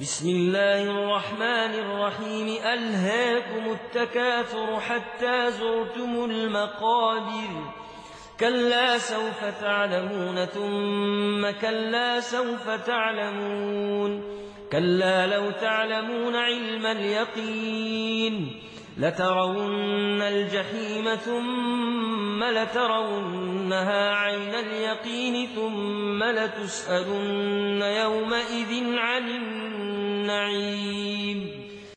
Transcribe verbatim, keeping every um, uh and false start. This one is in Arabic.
بسم الله الرحمن الرحيم ألهاكم التكاثر حتى زرتم المقابر كلا سوف تعلمون ثم كلا سوف تعلمون كلا لو تعلمون علم اليقين لترون الجحيم ثم لترونها عين اليقين ثم لتسألن يومئذ عن النعيم